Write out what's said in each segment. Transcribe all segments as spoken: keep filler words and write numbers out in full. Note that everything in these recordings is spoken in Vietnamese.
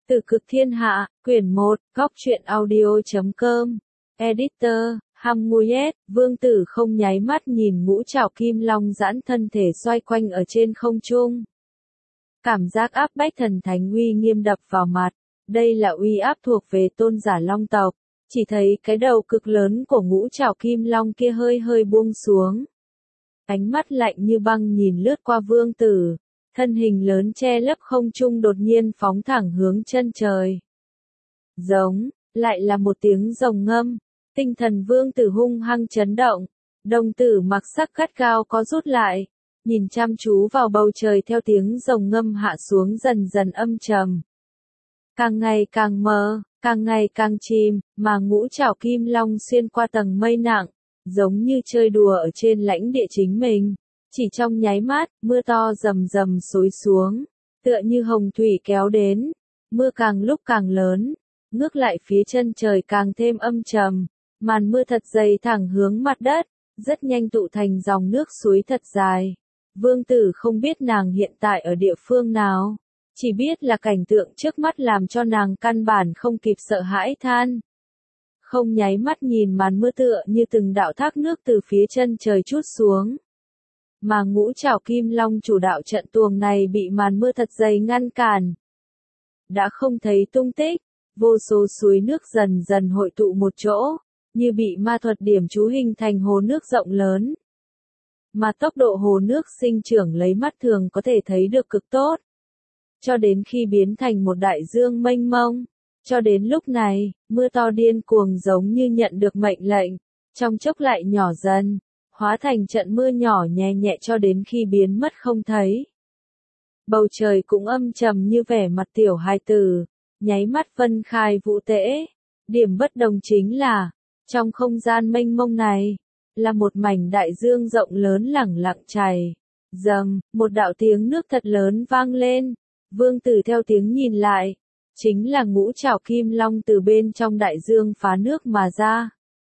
Từ Cực Thiên Hạ, quyển một, góc truyện audio chấm com, editor, Hamuyet, Vương Tử không nháy mắt nhìn ngũ trảo kim long giãn thân thể xoay quanh ở trên không trung. Cảm giác áp bách thần thánh uy nghiêm đập vào mặt, đây là uy áp thuộc về tôn giả long tộc, chỉ thấy cái đầu cực lớn của ngũ trảo kim long kia hơi hơi buông xuống. Ánh mắt lạnh như băng nhìn lướt qua Vương Tử. Thân hình lớn che lấp không trung đột nhiên phóng thẳng hướng chân trời. Giống, lại là một tiếng rồng ngâm, tinh thần Vương Tử hung hăng chấn động, đồng tử mặc sắc gắt gao có rút lại, nhìn chăm chú vào bầu trời theo tiếng rồng ngâm hạ xuống dần dần âm trầm. Càng ngày càng mờ, càng ngày càng chìm, mà ngũ trảo kim long xuyên qua tầng mây nặng, giống như chơi đùa ở trên lãnh địa chính mình. Chỉ trong nháy mắt, mưa to rầm rầm xối xuống, tựa như hồng thủy kéo đến, mưa càng lúc càng lớn, ngước lại phía chân trời càng thêm âm trầm, màn mưa thật dày thẳng hướng mặt đất, rất nhanh tụ thành dòng nước suối thật dài. Vương Tử không biết nàng hiện tại ở địa phương nào, chỉ biết là cảnh tượng trước mắt làm cho nàng căn bản không kịp sợ hãi than. Không nháy mắt nhìn màn mưa tựa như từng đạo thác nước từ phía chân trời trút xuống. Mà ngũ trảo kim long chủ đạo trận tuồng này bị màn mưa thật dày ngăn cản. Đã không thấy tung tích, vô số suối nước dần dần hội tụ một chỗ, như bị ma thuật điểm chú hình thành hồ nước rộng lớn. Mà tốc độ hồ nước sinh trưởng lấy mắt thường có thể thấy được cực tốt. Cho đến khi biến thành một đại dương mênh mông. Cho đến lúc này, mưa to điên cuồng giống như nhận được mệnh lệnh, trong chốc lại nhỏ dần. Hóa thành trận mưa nhỏ nhẹ nhẹ cho đến khi biến mất không thấy. Bầu trời cũng âm trầm như vẻ mặt tiểu hài tử, nháy mắt vân khai vũ tễ. Điểm bất đồng chính là, trong không gian mênh mông này, là một mảnh đại dương rộng lớn lẳng lặng chảy. Dầm, một đạo tiếng nước thật lớn vang lên, Vương Tử theo tiếng nhìn lại, chính là ngũ trảo kim long từ bên trong đại dương phá nước mà ra.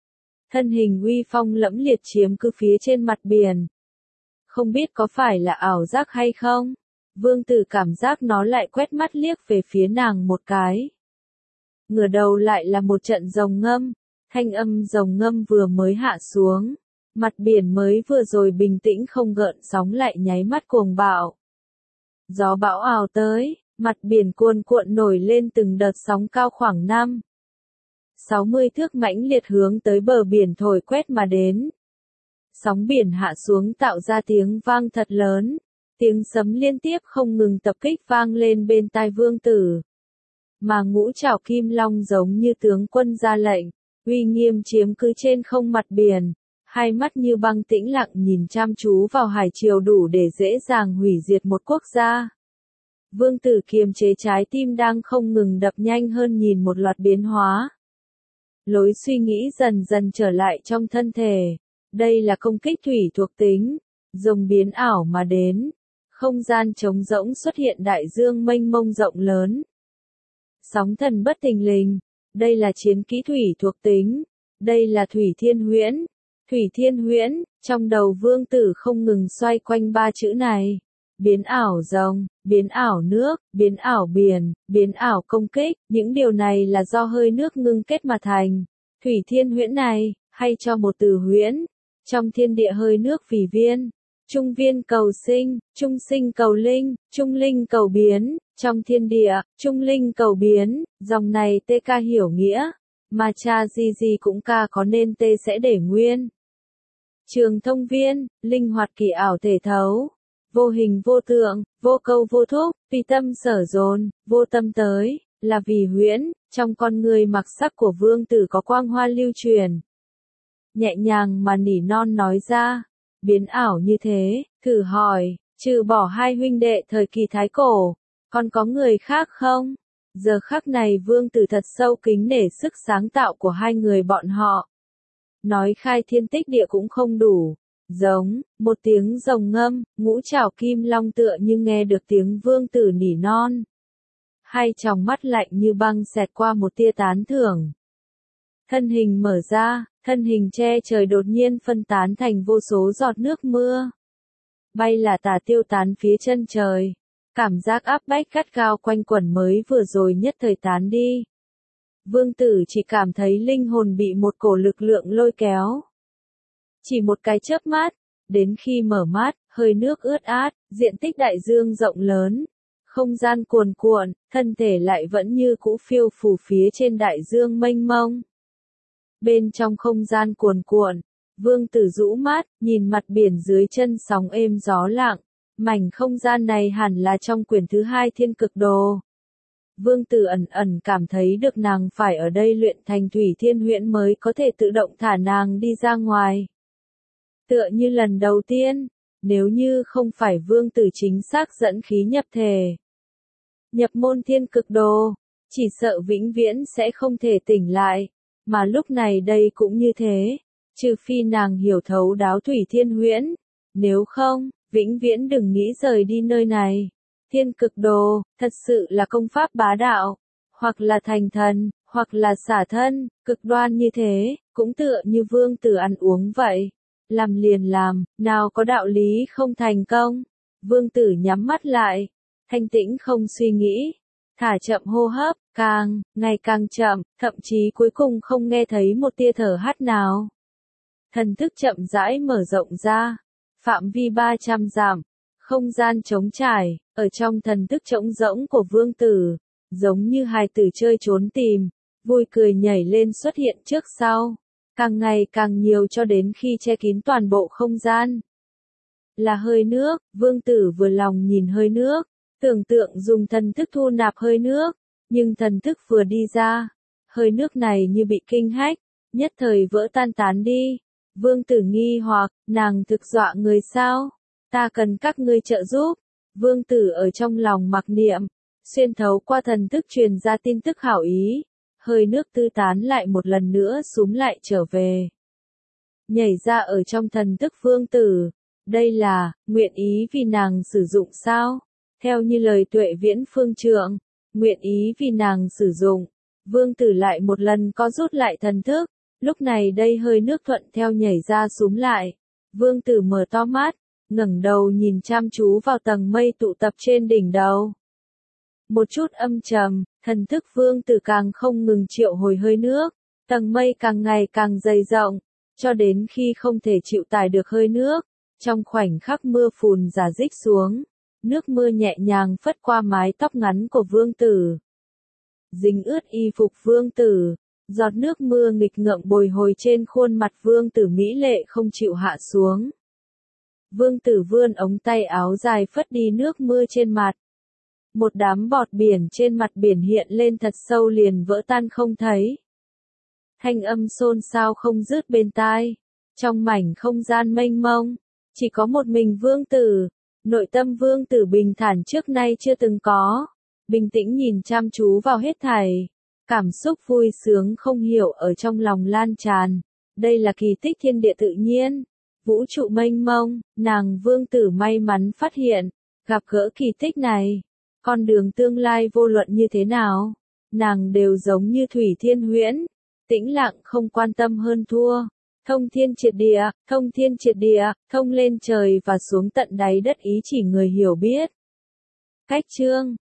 Thân hình uy phong lẫm liệt chiếm cứ phía trên mặt biển. Không biết có phải là ảo giác hay không? Vương Tử cảm giác nó lại quét mắt liếc về phía nàng một cái. Ngửa đầu lại là một trận rồng ngâm, thanh âm rồng ngâm vừa mới hạ xuống. Mặt biển mới vừa rồi bình tĩnh không gợn sóng lại nháy mắt cuồng bạo. Gió bão ào tới, mặt biển cuồn cuộn nổi lên từng đợt sóng cao khoảng năm. sáu mươi thước mãnh liệt hướng tới bờ biển thổi quét mà đến. Sóng biển hạ xuống tạo ra tiếng vang thật lớn, tiếng sấm liên tiếp không ngừng tập kích vang lên bên tai Vương Tử. Mà ngũ trảo kim long giống như tướng quân ra lệnh, uy nghiêm chiếm cứ trên không mặt biển, hai mắt như băng tĩnh lặng nhìn chăm chú vào hải triều đủ để dễ dàng hủy diệt một quốc gia. Vương Tử kiềm chế trái tim đang không ngừng đập nhanh hơn nhìn một loạt biến hóa. Lối suy nghĩ dần dần trở lại trong thân thể. Đây là công kích thủy thuộc tính, rồng biến ảo mà đến. Không gian trống rỗng xuất hiện đại dương mênh mông rộng lớn. Sóng thần bất thình lình, đây là chiến kỹ thủy thuộc tính. Đây là thủy thiên huyễn. Thủy thiên huyễn, trong đầu Vương Tử không ngừng xoay quanh ba chữ này. Biến ảo rồng, biến ảo nước, biến ảo biển, biến ảo công kích, những điều này là do hơi nước ngưng kết mà thành. Thủy thiên huyễn này, hay cho một từ huyễn, trong thiên địa hơi nước vì viên, trung viên cầu sinh, trung sinh cầu linh, trung linh cầu biến, trong thiên địa, trung linh cầu biến, dòng này tê ca hiểu nghĩa, mà cha gì gì cũng ca có nên tê sẽ để nguyên. Trường thông viên, linh hoạt kỳ ảo thể thấu. Vô hình vô tượng, vô câu vô thúc, vì tâm sở dồn, vô tâm tới, là vì huyễn, trong con người mặc sắc của Vương Tử có quang hoa lưu truyền. Nhẹ nhàng mà nỉ non nói ra, biến ảo như thế, thử hỏi, trừ bỏ hai huynh đệ thời kỳ thái cổ, còn có người khác không? Giờ khắc này Vương Tử thật sâu kính nể sức sáng tạo của hai người bọn họ. Nói khai thiên tích địa cũng không đủ. Giống, một tiếng rồng ngâm, ngũ trảo kim long tựa như nghe được tiếng Vương Tử nỉ non. Hai tròng mắt lạnh như băng xẹt qua một tia tán thưởng. Thân hình mở ra, thân hình che trời đột nhiên phân tán thành vô số giọt nước mưa. Bay là tả tiêu tán phía chân trời. Cảm giác áp bách gắt gao quanh quẩn mới vừa rồi nhất thời tán đi. Vương Tử chỉ cảm thấy linh hồn bị một cổ lực lượng lôi kéo. Chỉ một cái chớp mắt, đến khi mở mắt, hơi nước ướt át, diện tích đại dương rộng lớn, không gian cuồn cuộn, thân thể lại vẫn như cũ phiêu phù phía trên đại dương mênh mông. Bên trong không gian cuồn cuộn, Vương Tử rũ mắt, nhìn mặt biển dưới chân sóng êm gió lặng, mảnh không gian này hẳn là trong quyển thứ hai Thiên Cực Đồ. Vương Tử ẩn ẩn cảm thấy được nàng phải ở đây luyện thành Thủy Thiên Huyễn mới có thể tự động thả nàng đi ra ngoài. Tựa như lần đầu tiên, nếu như không phải Vương Tử chính xác dẫn khí nhập thể, nhập môn Thiên Cực Đồ, chỉ sợ vĩnh viễn sẽ không thể tỉnh lại, mà lúc này đây cũng như thế, trừ phi nàng hiểu thấu đáo Thủy Thiên Huyễn, nếu không, vĩnh viễn đừng nghĩ rời đi nơi này. Thiên Cực Đồ, thật sự là công pháp bá đạo, hoặc là thành thần, hoặc là xả thân, cực đoan như thế, cũng tựa như Vương Tử ăn uống vậy. Làm liền làm, nào có đạo lý không thành công. Vương Tử nhắm mắt lại, thanh tĩnh không suy nghĩ, thả chậm hô hấp, càng, ngày càng chậm, thậm chí cuối cùng không nghe thấy một tia thở hắt nào. Thần thức chậm rãi mở rộng ra, phạm vi ba trăm dặm, không gian trống trải, ở trong thần thức trống rỗng của Vương Tử, giống như hài tử chơi trốn tìm, vui cười nhảy lên xuất hiện trước sau, càng ngày càng nhiều cho đến khi che kín toàn bộ không gian. Là hơi nước, Vương Tử vừa lòng nhìn hơi nước, tưởng tượng dùng thần thức thu nạp hơi nước, nhưng thần thức vừa đi ra, hơi nước này như bị kinh hách, nhất thời vỡ tan tán đi. Vương Tử nghi hoặc, nàng thực dọa người sao? Ta cần các ngươi trợ giúp. Vương Tử ở trong lòng mặc niệm, xuyên thấu qua thần thức truyền ra tin tức hảo ý, hơi nước tư tán lại một lần nữa súm lại trở về. Nhảy ra ở trong thần thức Vương Tử, đây là, nguyện ý vì nàng sử dụng sao? Theo như lời Tuệ Viễn Phương Trượng, nguyện ý vì nàng sử dụng, Vương Tử lại một lần có rút lại thần thức, lúc này đây hơi nước thuận theo nhảy ra súm lại. Vương Tử mở to mắt, ngẩng đầu nhìn chăm chú vào tầng mây tụ tập trên đỉnh đầu. Một chút âm trầm, thần thức Vương Tử càng không ngừng triệu hồi hơi nước, tầng mây càng ngày càng dày rộng, cho đến khi không thể chịu tải được hơi nước, trong khoảnh khắc mưa phùn rả rích xuống, nước mưa nhẹ nhàng phất qua mái tóc ngắn của Vương Tử. Dính ướt y phục Vương Tử, giọt nước mưa nghịch ngợm bồi hồi trên khuôn mặt Vương Tử mỹ lệ không chịu hạ xuống. Vương Tử vươn ống tay áo dài phất đi nước mưa trên mặt. Một đám bọt biển trên mặt biển hiện lên thật sâu liền vỡ tan không thấy. Thanh âm xôn xao không dứt bên tai. Trong mảnh không gian mênh mông, chỉ có một mình Vương Tử. Nội tâm Vương Tử bình thản trước nay chưa từng có. Bình tĩnh nhìn chăm chú vào hết thảy. Cảm xúc vui sướng không hiểu ở trong lòng lan tràn. Đây là kỳ tích thiên địa tự nhiên. Vũ trụ mênh mông, nàng Vương Tử may mắn phát hiện, gặp gỡ kỳ tích này. Con đường tương lai vô luận như thế nào, nàng đều giống như Thủy Thiên Huyễn, tĩnh lặng không quan tâm hơn thua. Thông thiên triệt địa, thông thiên triệt địa, thông lên trời và xuống tận đáy đất ý chỉ người hiểu biết. Cách chương